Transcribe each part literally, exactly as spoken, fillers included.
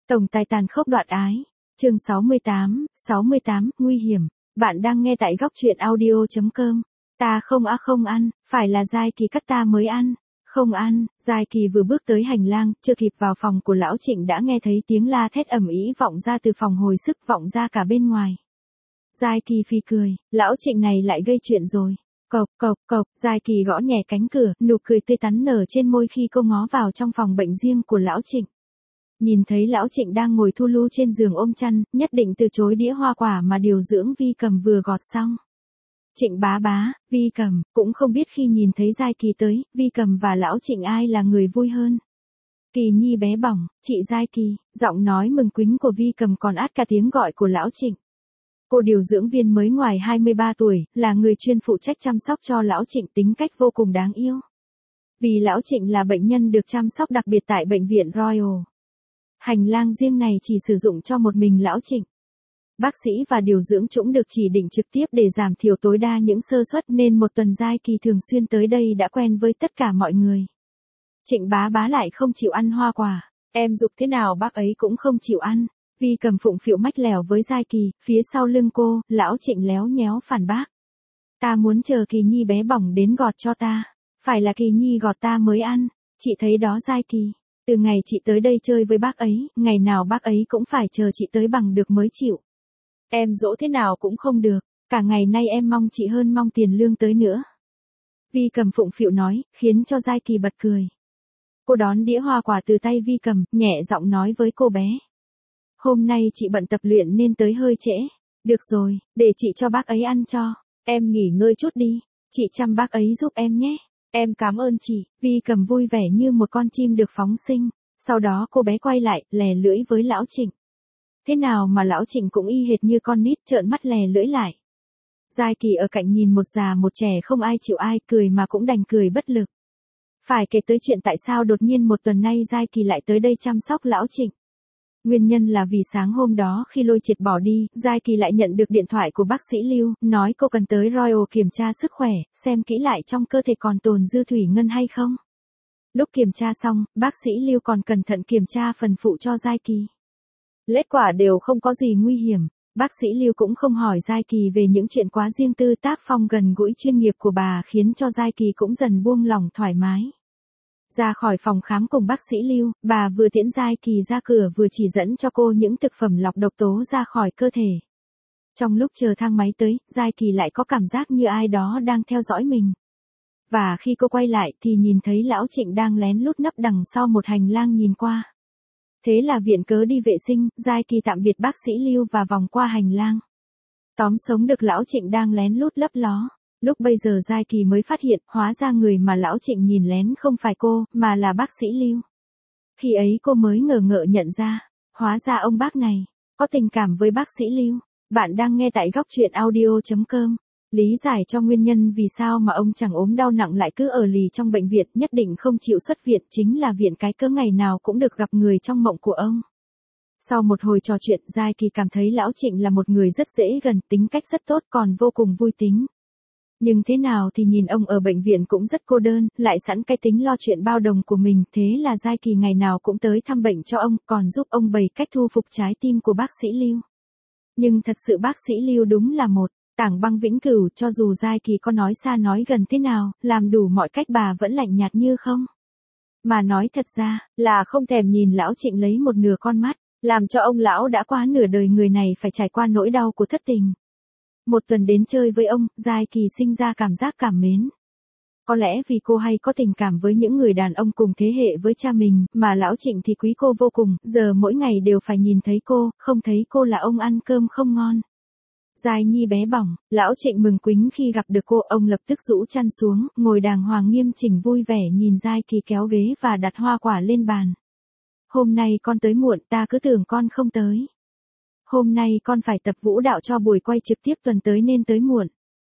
Tổng tài tàn khốc đoạn ái. Chương sáu mươi tám, sáu mươi tám, nguy hiểm. Bạn đang nghe tại góc truyện audio chấm com. Ta không á không ăn, phải là Giai Kỳ cắt ta mới ăn. Không ăn, Giai Kỳ vừa bước tới hành lang, chưa kịp vào phòng của lão Trịnh đã nghe thấy tiếng la thét ầm ĩ vọng ra từ phòng hồi sức vọng ra cả bên ngoài. Giai Kỳ phì cười, lão Trịnh này lại gây chuyện rồi. Cộc cộc cộc, Giai Kỳ gõ nhẹ cánh cửa, nụ cười tươi tắn nở trên môi khi cô ngó vào trong phòng bệnh riêng của lão Trịnh. Nhìn thấy lão Trịnh đang ngồi thu lu trên giường ôm chăn, nhất định từ chối đĩa hoa quả mà điều dưỡng Vi Cầm vừa gọt xong. Trịnh bá bá, Vi Cầm, cũng không biết khi nhìn thấy Giai Kỳ tới, Vi Cầm và lão Trịnh ai là người vui hơn. Kỳ nhi bé bỏng, chị Giai Kỳ, giọng nói mừng quính của Vi Cầm còn át cả tiếng gọi của lão Trịnh. Cô điều dưỡng viên mới ngoài hai mươi ba tuổi, là người chuyên phụ trách chăm sóc cho lão Trịnh, tính cách vô cùng đáng yêu. Vì lão Trịnh là bệnh nhân được chăm sóc đặc biệt tại bệnh viện Royal. Hành lang riêng này chỉ sử dụng cho một mình lão Trịnh. Bác sĩ và điều dưỡng cũng được chỉ định trực tiếp để giảm thiểu tối đa những sơ suất nên một tuần Giai Kỳ thường xuyên tới đây đã quen với tất cả mọi người. Trịnh bá bá lại không chịu ăn hoa quả, em giục thế nào bác ấy cũng không chịu ăn. Vi Cầm phụng phịu mách lèo với Giai Kỳ, phía sau lưng cô, lão Trịnh léo nhéo phản bác. Ta muốn chờ Kỳ nhi bé bỏng đến gọt cho ta, phải là Kỳ nhi gọt ta mới ăn, chị thấy đó Giai Kỳ. Từ ngày chị tới đây chơi với bác ấy, ngày nào bác ấy cũng phải chờ chị tới bằng được mới chịu. Em dỗ thế nào cũng không được, cả ngày nay em mong chị hơn mong tiền lương tới nữa. Vi Cầm phụng phịu nói, khiến cho Giai Kỳ bật cười. Cô đón đĩa hoa quả từ tay Vi Cầm, nhẹ giọng nói với cô bé. Hôm nay chị bận tập luyện nên tới hơi trễ. Được rồi, để chị cho bác ấy ăn cho. Em nghỉ ngơi chút đi, chị chăm bác ấy giúp em nhé. Em cảm ơn chị. Vi Cầm vui vẻ như một con chim được phóng sinh. Sau đó cô bé quay lại, lè lưỡi với lão Trịnh. Thế nào mà lão Trịnh cũng y hệt như con nít trợn mắt lè lưỡi lại. Giai Kỳ ở cạnh nhìn một già một trẻ không ai chịu ai, cười mà cũng đành cười bất lực. Phải kể tới chuyện tại sao đột nhiên một tuần nay Giai Kỳ lại tới đây chăm sóc lão Trịnh. Nguyên nhân là vì sáng hôm đó khi Lôi Triệt bỏ đi, Giai Kỳ lại nhận được điện thoại của bác sĩ Lưu, nói cô cần tới Royal kiểm tra sức khỏe, xem kỹ lại trong cơ thể còn tồn dư thủy ngân hay không. Lúc kiểm tra xong, bác sĩ Lưu còn cẩn thận kiểm tra phần phụ cho Giai Kỳ. Kết quả đều không có gì nguy hiểm, bác sĩ Lưu cũng không hỏi Giai Kỳ về những chuyện quá riêng tư, tác phong gần gũi chuyên nghiệp của bà khiến cho Giai Kỳ cũng dần buông lỏng thoải mái. Ra khỏi phòng khám cùng bác sĩ Lưu, bà vừa tiễn Giai Kỳ ra cửa vừa chỉ dẫn cho cô những thực phẩm lọc độc tố ra khỏi cơ thể. Trong lúc chờ thang máy tới, Giai Kỳ lại có cảm giác như ai đó đang theo dõi mình. Và khi cô quay lại thì nhìn thấy lão Trịnh đang lén lút nấp đằng sau một hành lang nhìn qua. Thế là viện cớ đi vệ sinh, Giai Kỳ tạm biệt bác sĩ Lưu và vòng qua hành lang. Tóm sống được lão Trịnh đang lén lút lấp ló. Lúc bây giờ Giai Kỳ mới phát hiện, hóa ra người mà lão Trịnh nhìn lén không phải cô, mà là bác sĩ Lưu. Khi ấy cô mới ngờ ngợ nhận ra, hóa ra ông bác này, có tình cảm với bác sĩ Lưu. Bạn đang nghe tại góc truyện audio chấm com. Lý giải cho nguyên nhân vì sao mà ông chẳng ốm đau nặng lại cứ ở lì trong bệnh viện, nhất định không chịu xuất viện, chính là viện cái cớ ngày nào cũng được gặp người trong mộng của ông. Sau một hồi trò chuyện, Giai Kỳ cảm thấy lão Trịnh là một người rất dễ gần, tính cách rất tốt còn vô cùng vui tính. Nhưng thế nào thì nhìn ông ở bệnh viện cũng rất cô đơn, lại sẵn cái tính lo chuyện bao đồng của mình, thế là Giai Kỳ ngày nào cũng tới thăm bệnh cho ông, còn giúp ông bày cách thu phục trái tim của bác sĩ Lưu. Nhưng thật sự bác sĩ Lưu đúng là một tảng băng vĩnh cửu, cho dù Giai Kỳ có nói xa nói gần thế nào, làm đủ mọi cách bà vẫn lạnh nhạt như không. Mà nói thật ra, là không thèm nhìn lão Trịnh lấy một nửa con mắt, làm cho ông lão đã quá nửa đời người này phải trải qua nỗi đau của thất tình. Một tuần đến chơi với ông, Giai Kỳ sinh ra cảm giác cảm mến. Có lẽ vì cô hay có tình cảm với những người đàn ông cùng thế hệ với cha mình, mà lão Trịnh thì quý cô vô cùng, giờ mỗi ngày đều phải nhìn thấy cô, không thấy cô là ông ăn cơm không ngon. Giai nhi bé bỏng, lão Trịnh mừng quính khi gặp được cô, ông lập tức rũ chăn xuống, ngồi đàng hoàng nghiêm chỉnh vui vẻ nhìn Giai Kỳ kéo ghế và đặt hoa quả lên bàn. Hôm nay con tới muộn, ta cứ tưởng con không tới. Hôm nay con phải tập vũ đạo cho buổi quay trực tiếp tuần tới nên tới muộn.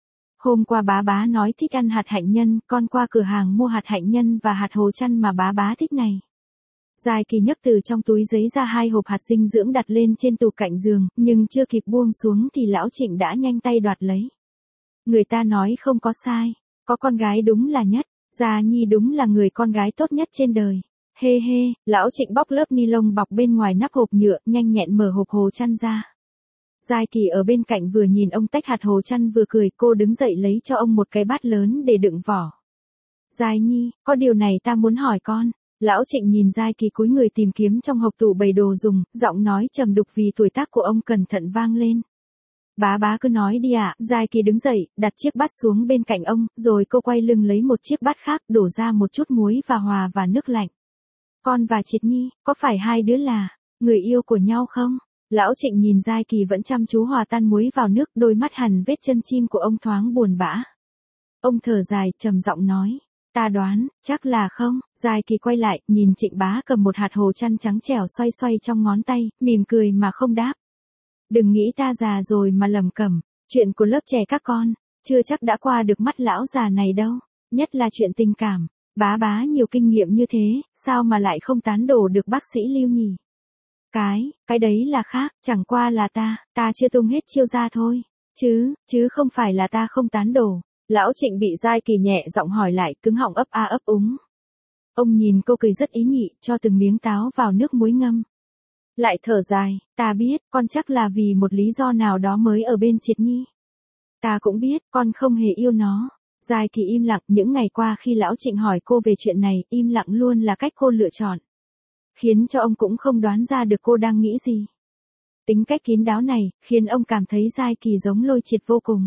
Hôm qua bá bá nói thích ăn hạt hạnh nhân, con qua cửa hàng mua hạt hạnh nhân và hạt hồ chăn mà bá bá thích này. Giai Kỳ nhấc từ trong túi giấy ra hai hộp hạt dinh dưỡng đặt lên trên tủ cạnh giường, nhưng chưa kịp buông xuống thì lão Trịnh đã nhanh tay đoạt lấy. Người ta nói không có sai, có con gái đúng là nhất, Gia Nhi đúng là người con gái tốt nhất trên đời. Hê hê, lão Trịnh bóc lớp ni lông bọc bên ngoài nắp hộp nhựa, nhanh nhẹn mở hộp hồ chăn ra. Giai Kỳ ở bên cạnh vừa nhìn ông tách hạt hồ chăn vừa cười, cô đứng dậy lấy cho ông một cái bát lớn để đựng vỏ. Giai Nhi, có điều này ta muốn hỏi con. Lão Trịnh nhìn Giai Kỳ cúi người tìm kiếm trong hộp tủ bày đồ dùng, giọng nói trầm đục vì tuổi tác của ông cẩn thận vang lên. Bá bá cứ nói đi ạ. Giai Kỳ đứng dậy, đặt chiếc bát xuống bên cạnh ông, rồi cô quay lưng lấy một chiếc bát khác, đổ ra một chút muối và hòa và nước lạnh. Con và Triệt Nhi, có phải hai đứa là người yêu của nhau không? Lão Trịnh nhìn Giai Kỳ vẫn chăm chú hòa tan muối vào nước, đôi mắt hằn vết chân chim của ông thoáng buồn bã. Ông thở dài, trầm giọng nói. Ta đoán, chắc là không. Giai Kỳ quay lại, nhìn Trịnh bá cầm một hạt hồ chăn trắng trẻo xoay xoay trong ngón tay, mỉm cười mà không đáp. Đừng nghĩ ta già rồi mà lầm cẩm, chuyện của lớp trẻ các con, chưa chắc đã qua được mắt lão già này đâu, nhất là chuyện tình cảm. Bá bá nhiều kinh nghiệm như thế, sao mà lại không tán đổ được bác sĩ Lưu nhỉ? Cái, cái đấy là khác, chẳng qua là ta, ta chưa tung hết chiêu ra thôi, chứ, chứ không phải là ta không tán đổ. Lão Trịnh bị Giai Kỳ nhẹ giọng hỏi lại, cứng họng ấp a ấp úng. Ông nhìn cô cười rất ý nhị, cho từng miếng táo vào nước muối ngâm. Lại thở dài, ta biết, con chắc là vì một lý do nào đó mới ở bên Triệt Nhi. Ta cũng biết, con không hề yêu nó. Giai Kỳ im lặng, những ngày qua khi Lão Trịnh hỏi cô về chuyện này, im lặng luôn là cách cô lựa chọn. Khiến cho ông cũng không đoán ra được cô đang nghĩ gì. Tính cách kín đáo này, khiến ông cảm thấy Giai Kỳ giống Lôi Triệt vô cùng.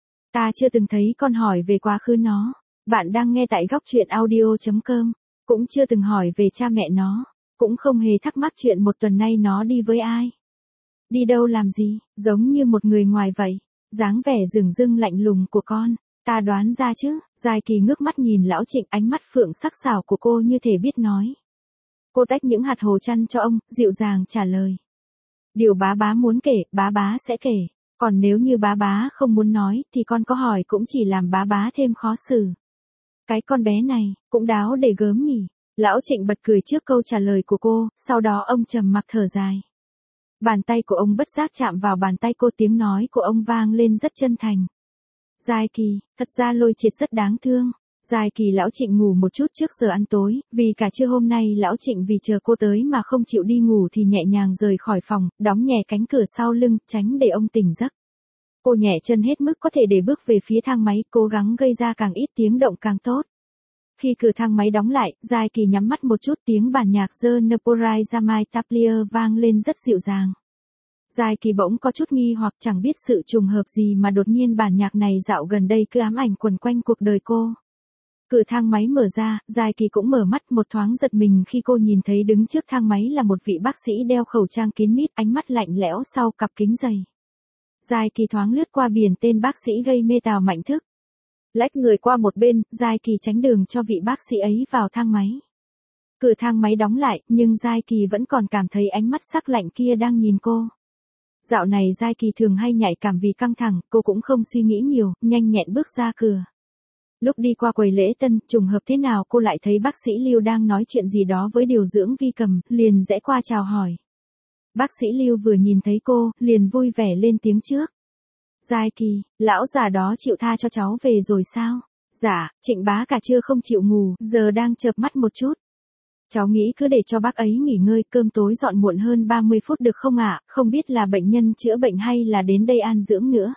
Ta chưa từng thấy con hỏi về quá khứ nó. Bạn đang nghe tại góc truyện audio chấm com. Cũng chưa từng hỏi về cha mẹ nó. Cũng không hề thắc mắc chuyện một tuần nay nó đi với ai. Đi đâu làm gì, giống như một người ngoài vậy. Dáng vẻ dửng dưng lạnh lùng của con. Ta đoán ra chứ. Giai Kỳ ngước mắt nhìn Lão Trịnh, ánh mắt phượng sắc sảo của cô như thể biết nói. Cô tách những hạt hồ chăn cho ông, dịu dàng trả lời. Điều bá bá muốn kể, bá bá sẽ kể. Còn nếu như bá bá không muốn nói, thì con có hỏi cũng chỉ làm bá bá thêm khó xử. Cái con bé này, cũng đáo để gớm nhỉ. Lão Trịnh bật cười trước câu trả lời của cô, sau đó ông trầm mặc thở dài. Bàn tay của ông bất giác chạm vào bàn tay cô, tiếng nói của ông vang lên rất chân thành. Giai Kỳ, thật ra Lôi Triệt rất đáng thương. Giai Kỳ Lão Trịnh ngủ một chút trước giờ ăn tối, vì cả trưa hôm nay Lão Trịnh vì chờ cô tới mà không chịu đi ngủ thì nhẹ nhàng rời khỏi phòng, đóng nhẹ cánh cửa sau lưng, tránh để ông tỉnh giấc. Cô nhẹ chân hết mức có thể để bước về phía thang máy, cố gắng gây ra càng ít tiếng động càng tốt. Khi cửa thang máy đóng lại, Giai Kỳ nhắm mắt một chút, tiếng bản nhạc The Naporai Jamai Taplier vang lên rất dịu dàng. Giai Kỳ bỗng có chút nghi hoặc, chẳng biết sự trùng hợp gì mà đột nhiên bản nhạc này dạo gần đây cứ ám ảnh quần quanh cuộc đời cô. Cửa thang máy mở ra, Giai Kỳ cũng mở mắt, một thoáng giật mình khi cô nhìn thấy đứng trước thang máy là một vị bác sĩ đeo khẩu trang kín mít, ánh mắt lạnh lẽo sau cặp kính dày. Giai Kỳ thoáng lướt qua biển tên bác sĩ gây mê Tào Mạnh Thức. Lách người qua một bên, Giai Kỳ tránh đường cho vị bác sĩ ấy vào thang máy. Cửa thang máy đóng lại, nhưng Giai Kỳ vẫn còn cảm thấy ánh mắt sắc lạnh kia đang nhìn cô. Dạo này Giai Kỳ thường hay nhạy cảm vì căng thẳng, cô cũng không suy nghĩ nhiều, nhanh nhẹn bước ra cửa. Lúc đi qua quầy lễ tân, trùng hợp thế nào cô lại thấy bác sĩ Lưu đang nói chuyện gì đó với điều dưỡng Vi Cầm, liền rẽ qua chào hỏi. Bác sĩ Lưu vừa nhìn thấy cô, liền vui vẻ lên tiếng trước. Giai Kỳ, lão già đó chịu tha cho cháu về rồi sao? Dạ, Trịnh bá cả trưa không chịu ngủ, giờ đang chợp mắt một chút. Cháu nghĩ cứ để cho bác ấy nghỉ ngơi, cơm tối dọn muộn hơn ba mươi phút được không ạ? Không biết là bệnh nhân chữa bệnh hay là đến đây an dưỡng nữa.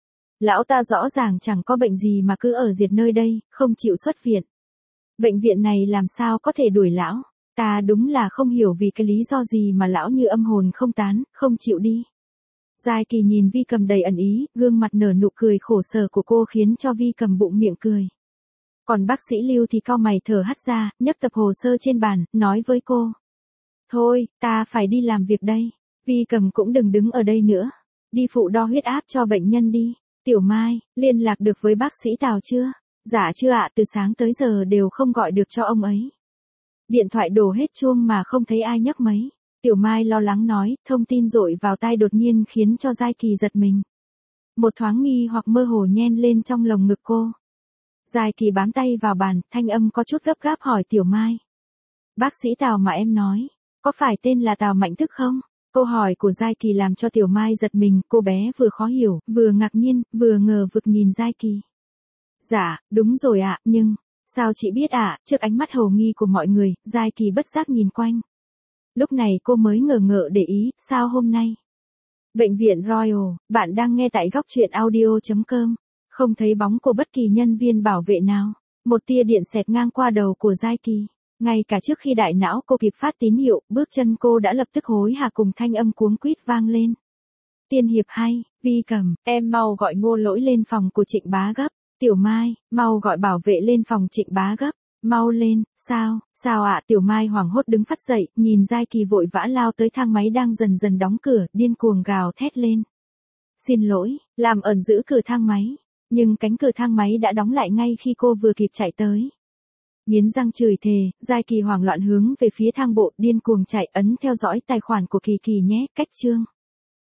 Lão ta rõ ràng chẳng có bệnh gì mà cứ ở diệt nơi đây, không chịu xuất viện. Bệnh viện này làm sao có thể đuổi lão? Ta đúng là không hiểu vì cái lý do gì mà lão như âm hồn không tán, không chịu đi. Giai Kỳ nhìn Vi Cầm đầy ẩn ý, gương mặt nở nụ cười khổ sở của cô khiến cho Vi Cầm bụng miệng cười. Còn bác sĩ Lưu thì cau mày thở hắt ra, nhấc tập hồ sơ trên bàn, nói với cô. Thôi, ta phải đi làm việc đây. Vi Cầm cũng đừng đứng ở đây nữa. Đi phụ đo huyết áp cho bệnh nhân đi. Tiểu Mai, liên lạc được với bác sĩ Tào chưa? Dạ chưa ạ, từ sáng tới giờ đều không gọi được cho ông ấy. Điện thoại đổ hết chuông mà không thấy ai nhấc mấy. Tiểu Mai lo lắng nói, thông tin dội vào tai đột nhiên khiến cho Giai Kỳ giật mình. Một thoáng nghi hoặc mơ hồ nhen lên trong lồng ngực cô. Giai Kỳ bám tay vào bàn, thanh âm có chút gấp gáp hỏi Tiểu Mai. Bác sĩ Tào mà em nói, có phải tên là Tào Mạnh Thức không? Câu hỏi của Giai Kỳ làm cho Tiểu Mai giật mình, cô bé vừa khó hiểu, vừa ngạc nhiên, vừa ngờ vực nhìn Giai Kỳ. Dạ, đúng rồi ạ, nhưng, Sao chị biết ạ? Trước ánh mắt hồ nghi của mọi người, Giai Kỳ bất giác nhìn quanh. Lúc này cô mới ngờ ngợ để ý, sao hôm nay? Bệnh viện Royal, bạn đang nghe tại góc truyện audio chấm com. Không thấy bóng của bất kỳ nhân viên bảo vệ nào. Một tia điện xẹt ngang qua đầu của Giai Kỳ. Ngay cả trước khi đại não cô kịp phát tín hiệu, bước chân cô đã lập tức hối hả cùng thanh âm cuống quýt vang lên. Tiên hiệp hay, Vi Cầm, em mau gọi Ngô Lỗi lên phòng của Trịnh Bá gấp. Tiểu Mai, mau gọi bảo vệ lên phòng Trịnh Bá gấp. Mau lên, sao, sao ạ? Tiểu Mai hoảng hốt đứng phắt dậy, nhìn Giai Kỳ vội vã lao tới thang máy đang dần dần đóng cửa, điên cuồng gào thét lên. Xin lỗi, làm ơn giữ cửa thang máy. Nhưng cánh cửa thang máy đã đóng lại ngay khi cô vừa kịp chạy tới. Nghiến răng chửi thề, Giai Kỳ hoảng loạn hướng về phía thang bộ, điên cuồng chạy, ấn theo dõi tài khoản của Kỳ Kỳ nhé, cách chương.